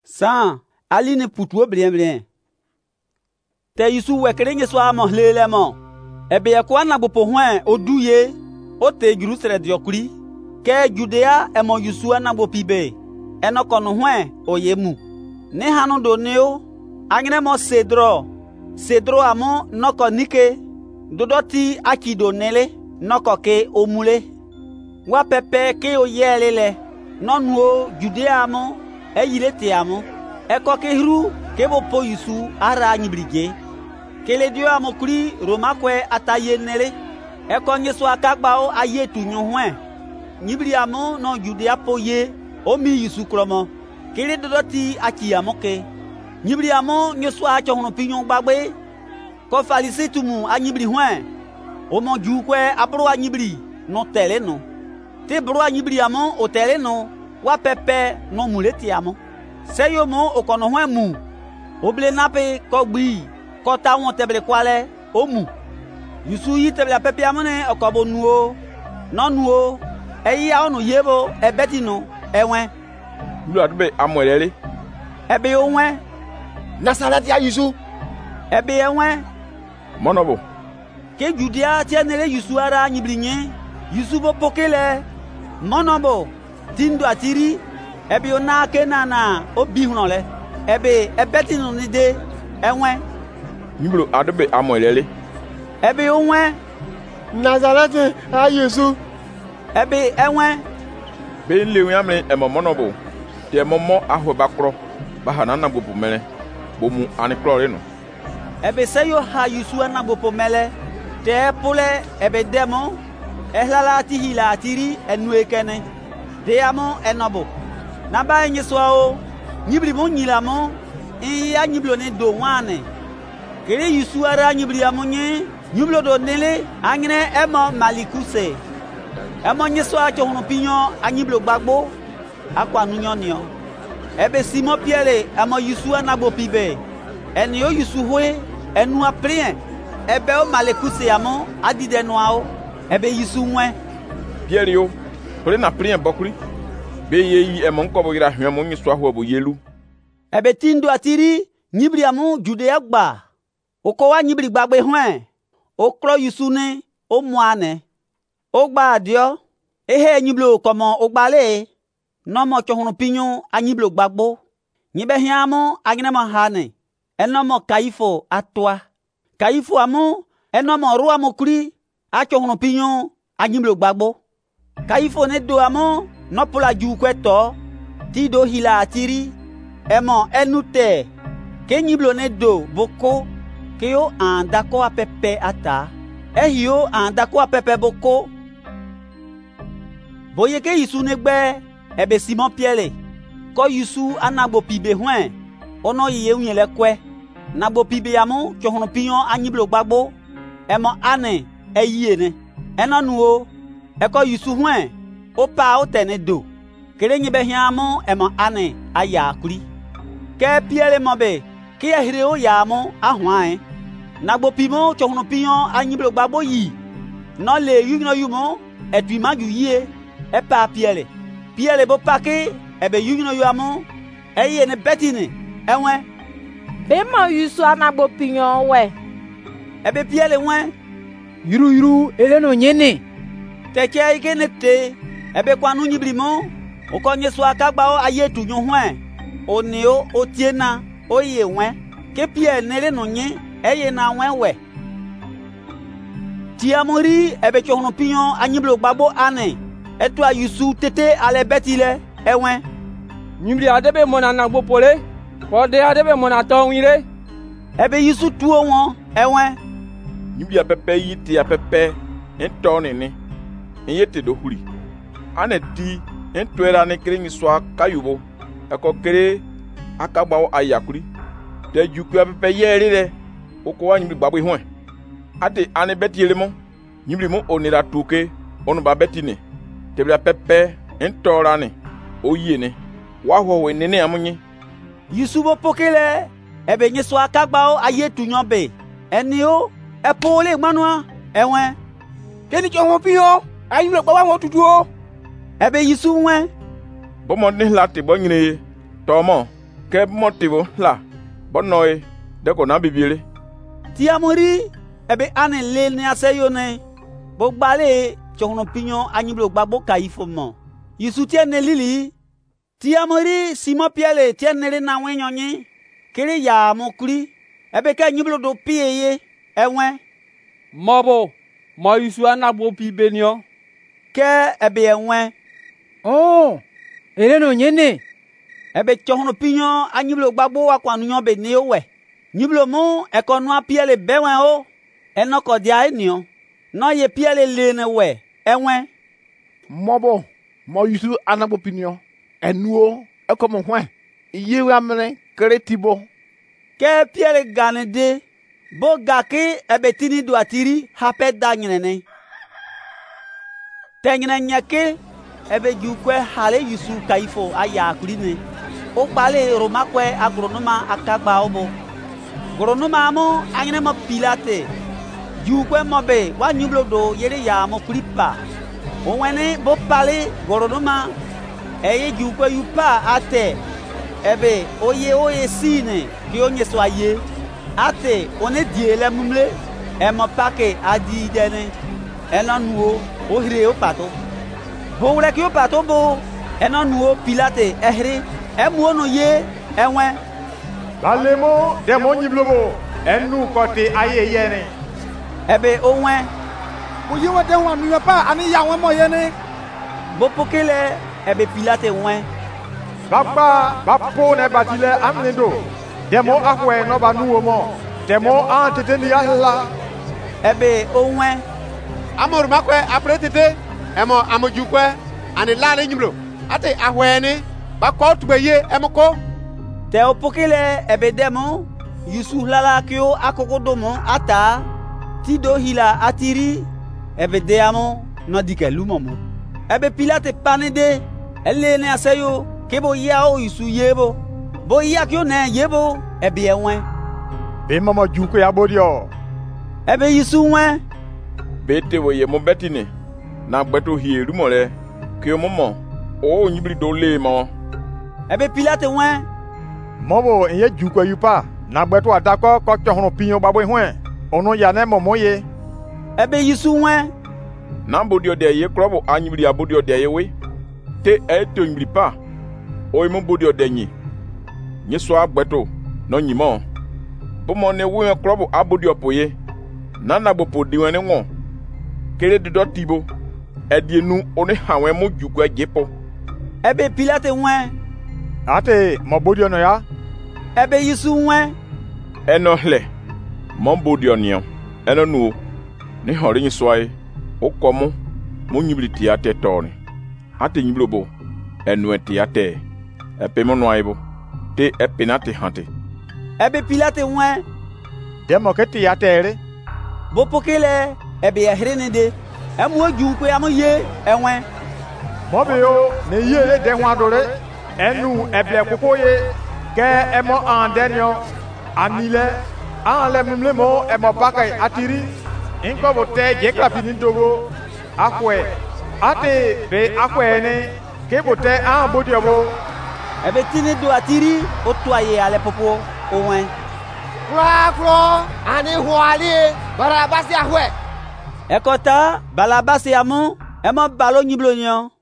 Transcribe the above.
San ali ne putuo blien. Te Yusu wekere nye so amo lele mo. Ebe ye kwa na gbopo hwen oduye o te Jerusalem diokuri. Ke Judea emo Yusu na gbopibe. Eno kono hwen oyemu. Ne hanu do neo agne mo Cedro amo noko nike dodoti akido nele noko ke omule. Wa pepe ke oyelele nonuo Judea amo eyile te amo. Eko ke hru ke bopo Yusu ara nyibrige. Kele dio amo kuri Roma kwe ataye nele. Eko nyeso akagbao aye tu nyohwen. Nyibri amo no Judea poye omi Yusu kromo. Kele dodoti aki amo ke. Nyibri amo nyeso achohno pinyon gbagbe. Ko falisi tumu anyibri hwen. Omo ju kwe abro anyibri no tele no. Te bro anyibri amo o tele no. Wa pepe no muleti amo. Seyo mo okono hwen mu. Oble nape ko gbi. Ko ta won teble kwale o mu. Yusu yi teble pepe amone okobo nuo. No nuo. Eyi a onu yebo ebeti no enwen. Lu adube amwelele. Ebe onwen. Nazareth ya Yusu. Ebe enwen. Monobo. Ke Judea tienele Yusu ara nyibrinye. Yusu bo pokele. Monobo. Tindo atiri. Ebe ona kenana obi hunole. Ebe ebeti no nide enwen. Niblo adube amwelele. Ebe onwen. Nazareth ya Yusu. Ebe enwen. Be lewi amle emo monobo. Te momo ahwe bakro. Bahana na gbopo mele. Bomu aniklore no. Ebe seyo ha Yusu na gbopo mele. Te pole ebe demo. Ehlala tihila atiri enu ekene. De amo enobo. Naba enye swao. Nyibri mo nyila mo. Iya nyiblo ne do wane. Kere Yusu ara nyibri amo nye. Nyiblo do nele. Angine emo malikuse. Emo nye swa chohono pinyo anyiblo gbagbo. Akwa nunyo niyo. Ebe Simon Pierre emo Yusu na gbopibe. Eni yo Yusu hwe. Enu aprien. Ebe o malikuse amo adide noao. Ebe Yusu mwen. Pierre yo. Kole na prien bokuri. Be yeyi emo nkobo gira hwe mo nyi so ahwo bo yelu. Ebe tindo atiri nyibri amu Judea gba. Okowa nyibri gbagbe hwen. Okro Yusu ne o muane. Ogba adio. Ehe nyiblo komo ogbale. Nomo chohunu pinyo anyiblo gbagbo. Nyibe hiamo agnemo hane. Enomo Kaifo atwa. Kaifo amu enomo ruwa mokuri. Achohunu pinyo anyiblo gbagbo. Kaifo ne do amu nopula ju kweto. Tido hila atiri. Emo enute. Ke nyiblo ne do boko. Ke yo andako apepe ata. Ehio andako apepe boko. Boye ke Yusu negbe. Ebe Simon Pierre. Ko Yusu anagbo pibe hwen. Ono yiye unyele kwe. Nagbo pibe yamu chohono pinyon anyiblo gbagbo. Emo ane eyiye ne. Eno nuo. Eko Yusu hwen. Opa o tene do. Kere nyebe hiamu emo ane aya kuri. Ke Pierre mobe. Ke ehire o yamu ahwae. Nagbo pimo chohono pinyon anyiblo gbagbo yi. No le yugno yumo. Etui maju yie. Epa Pierre. Pierre bo pake ebe yugno yuamu. Eye ne betine. Enwe. Bema Yusu anagbo pinyon we. Ebe Pierre wen. Yuru eleno nyene. Teke ike nekte. Ebe kwanu nyibrimo. Okonye so akagbao ayetu nyohwen. Oneo otiena oye wen. Ke Pierre nele no nye. Eye na wen we. Tiamori ebe chohono pinyon anyiblo gbagbo ane. Etwa Yusu tete ale betile ewen. Nyibri adebe mona nagbo pole. Kode adebe mona tongire. Ebe Yusu tuo won ewen. Nyibia pepe yiti apepe entone ni. Enyete do huri. Ane ti entwera ne kere ngiswa kayubo. Eko kere akagbawo ayakuri. Te juku apepe yerire. Okowa nyibri gbagbo hwen. Ate ane beti elemo. Nyibri mo onira tuke onu ba beti ne. Tebla pepe entorane oyene waho we nene amunye. Yusu bo pokele ebe nyeso akagbao ayetu nyobe. Enio epole manua ewen. Keni chohono pinyo anyiblo gbagbo won tutuo. Ebe Yusu wen. Bomo ne lati bo nyine tomo ke motivo la bonoe de ko na bibiele ti amori ebe ane le ne aseyo ne bo gbale chono pinyo anyiblo gbagbo kaifo mo yisu tie ne lili ti amori simo piele tie ne na wenyonyi kiri ya mokuri ebe ke anyiblo do pieye enwe mobo mo yisu anagbo pi benio ke ebe enwe oh ere no nyene ebe chono pinyo anyiblo gbagbo akwanu nyo be ne owe nyiblo mu ekonu apiele bewe o enoko dia enio no ye piele le ne we enwe Mobo, mo yusu anagbo pinyo. Enuo, ekomo hwen. Iye amene kretibo. ke piele ganede bo gake ebe tini do atiri hape da nyene tenyene nyake ebe jukwe hale yusu kaifo aya kurine o pale romakwe agronoma akagba obo gronoma mo anyene mo pilate jukwe mobe wa nyublo do yere ya mo kripa o wene bo pale gronoma eye jukwe yupa ate ebe oye sine ki onye so aye ate one diele mumle e mo pake adi dene enonuo ohire o pato bo wure ki o pato bo enonuo pilate ehre emu ono ye enwe balemo demo nyiblobo enu kote aye yene ebe onwe Oye wa den wa mi pa ani ya won mo ye ni. bo pokele ebe pilate nwe baba bapo ne batile amnido demo ahwe no ba nuwo mo demo an tete ni ahla ebe onwe Amor makwe apre tete. Emo amojukwe ani la ni nyimlo. Ate ahweni ba ko tubeye emko. te opokele ebe demo yusu lala kyo akokodomo ata tido hila atiri ebe deamo no dike lumomo ebe pilate panede elene aseyo kebo yao yusu yebo bo ya kyo ne yebo ebe enwe be mama juko ya bodio ebe yusu nwe bete wo ye mo betini na gbeto hieru mo le ke mo mo o nyibri do le mo ebe pilate nwe mobo enye juko yupa na gbeto adako ko chohun pinyo babo hwen onu ya ne momo ye ebe yusu nwe na bodio de ye krobo anyibri abodio de ye we te e to nyibri pa o mo bodio de nyi so agbeto no nyimo bo mo ne wo krobo abodio poye na na gbo podi wen won kere de dotibo edienu oni hawen mo juko ajepo ebe pilate nwe ate mo bodio no ya ebe yusu nwe eno hle mo bodio nion eno nu ni hori nyi soai o komo mo nyibri ti ate toni ate nyiblobo enu ti ate epe mo no aibo te epinate hante ebe pilate nwe demo keti ya tere bo pokele ebe yahrene de emu ojukwe amo ye enwe mobeyo ne ye de hwadore enu eble kokoye ke emo andenyo anile anle mumlemo emo bakai atiri inko bote jekla pinindogo akwe ate be akwe ne ke bote an bodiobo ebe tini do atiri otwaye ale popo onwe Kro ani huali barabasi ahwe. ekota balabasi amo emo balo nyiblo nyon